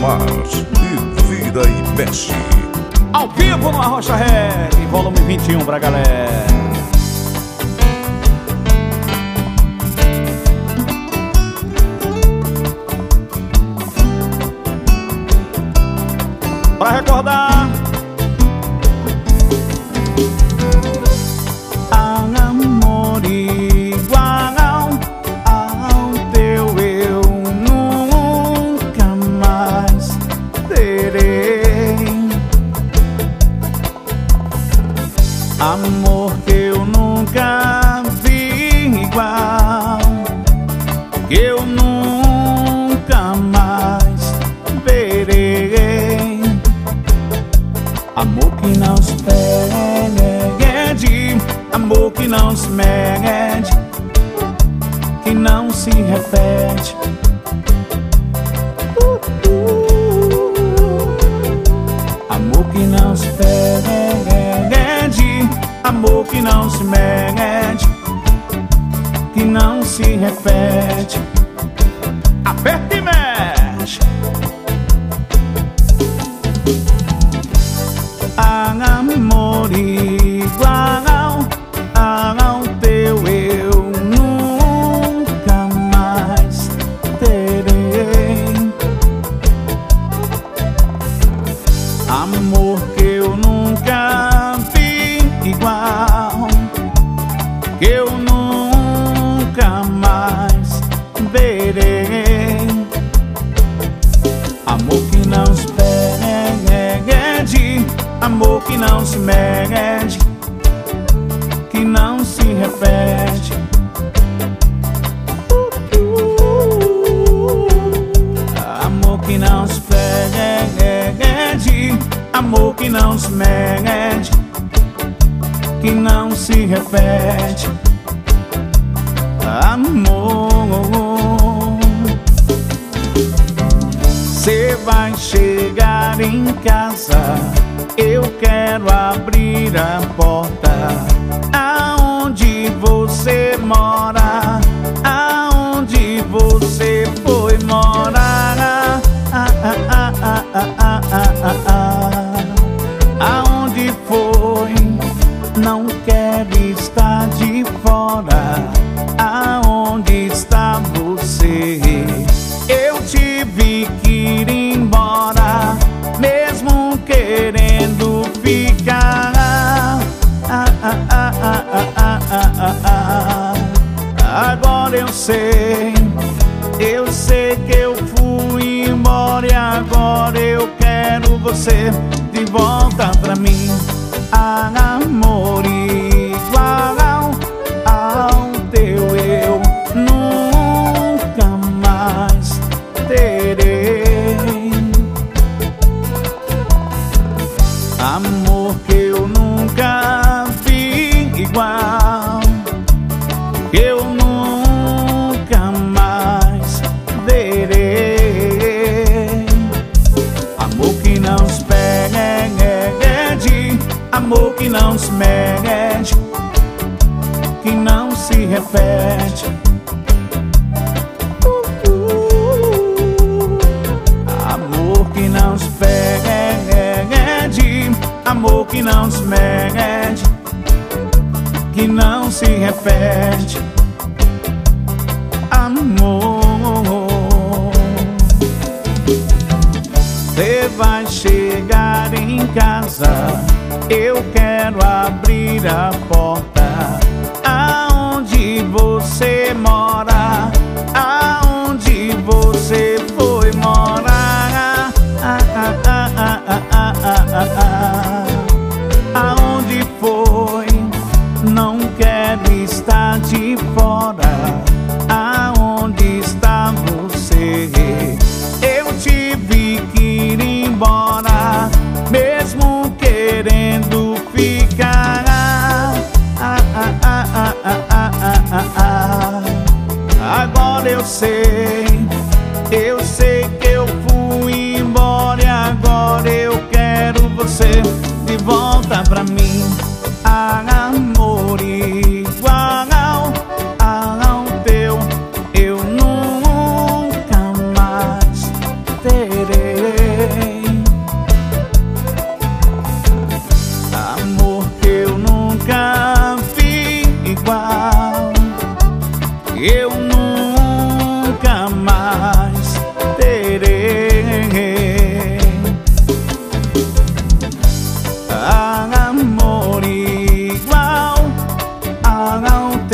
Tomás e Vira e Mexe. Ao vivo no Arrocha Reggae, volume 21 pra galera. Pra recordar amor igual ao teu eu nunca mais terei. Amor que eu nunca vi igual, que eu nunca mais verei. Amor que não se perde, amor que não se mede, que não se repete. Amor que não se perde, amor que não se mede, que não se repete. aperta e mexe. Amor igual ao teu eu nunca mais terei. Amor que eu nunca vi igual, que eu nunca mais verei. Amor que não se perde, amor que não se mede, que não se repete. Amor que não se perde, amor que não se mede, que não se repete. Amor, cê vai chegar em casa, eu quero abrir a porta. Aonde você mora, aonde você foi morar, aonde foi, não quero estar de fora. Aonde está você? Eu tive que ir embora, mesmo querendo ficar. Agora eu sei que eu fui embora, e agora eu quero você de volta pra mim. Amor igual ao teu eu nunca mais terei. Amor que eu nunca vi igual, que eu nunca mais verei. Amor que não se perde, amor que não se mede, que não se repete. Amor que não se perde, amor que não se mede, que não se repete. Amor, você vai chegar em casa, eu quero abrir a porta. Aonde você mora, aonde você foi morar, aonde foi, não quero estar de fora. Aonde está você? Eu tive que ir embora, mesmo querendo ficar. Agora eu sei que eu fui embora, e agora eu quero você de volta pra mim. Amor igual ao teu eu nunca mais terei. não